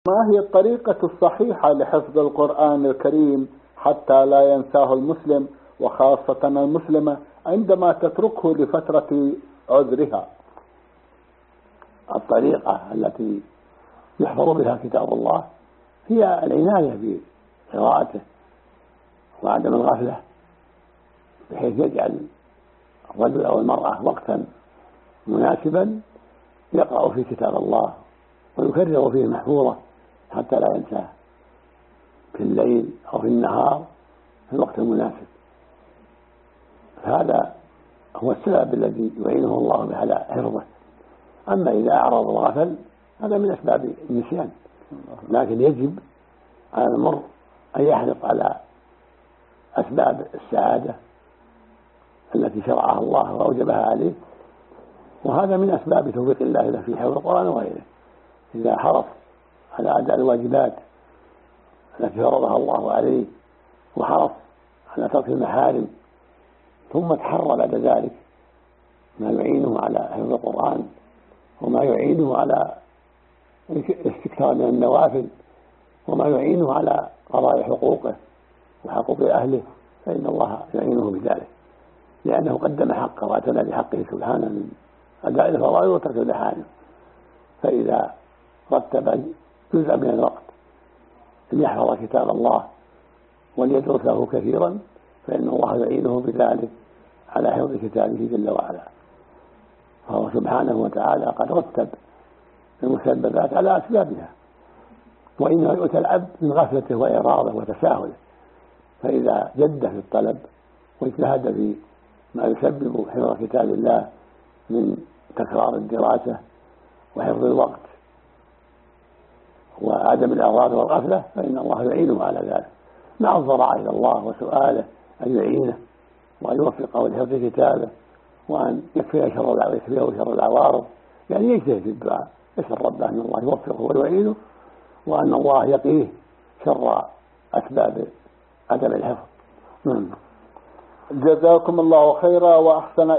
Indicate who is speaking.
Speaker 1: ما هي الطريقة الصحيحة لحفظ القرآن الكريم حتى لا ينساه المسلم وخاصة المسلمة عندما تتركه لفترة عذرها؟
Speaker 2: الطريقة التي يحفظ بها كتاب الله هي العناية بقراءته وعدم الغفلة، بحيث يجعل الرجل أو المرأة وقتا مناسبا يقرأ فيه كتاب الله ويكرر فيه محفوظة حتى لا ينساه في الليل أو في النهار في الوقت المناسب. هذا هو السبب الذي يعينه الله به على حفظه. أما إذا أعرض وغفل هذا من أسباب النسيان، لكن يجب على المرء أن يحرص على أسباب السعادة التي شرعها الله وأوجبها عليه، وهذا من أسباب توفيق الله له في حفظ القرآن وغيره. إذا حرص على أداء الواجبات التي فرضها الله عليه وحرص على ترك المحارم، ثم تحرى بعد ذلك ما يعينه على حفظ القرآن وما يعينه على الاستكثار من النوافل وما يعينه على قضاء حقوقه وحقوق أهله، فإن الله يعينه بذلك، لأنه قدم حقه واعتنى بحقه سبحانه من أداء الفرائض وترك المحارم. فإذا رتب جزء من الوقت أن يحفظ كتاب الله وليدرسه كثيرا، فإن الله يعينه بذلك على حفظ كتابه جل وعلا. فهو سبحانه وتعالى قد رتب المسببات على أسبابها، وإنما يؤتى العبد من غفلته وإعراضه وتساهله. فإذا جد في الطلب واجتهد في ما يسبب حفظ كتاب الله من تكرار الدراسة وحفظ الوقت وعدم الإعراض والغفلة، فإن الله يعينه على ذلك، مع الضراعة إلى الله وسؤاله أن يعينه وأن يوفقه لحفظ كتابه وأن يكفيه شر العوارض، يعني يجتهد في الدعاء، يسأل ربه أن الله يوفقه ويعينه وأن الله يقيه شر أسباب عدم الحفظ.
Speaker 1: جزاكم الله خيرا وأحسن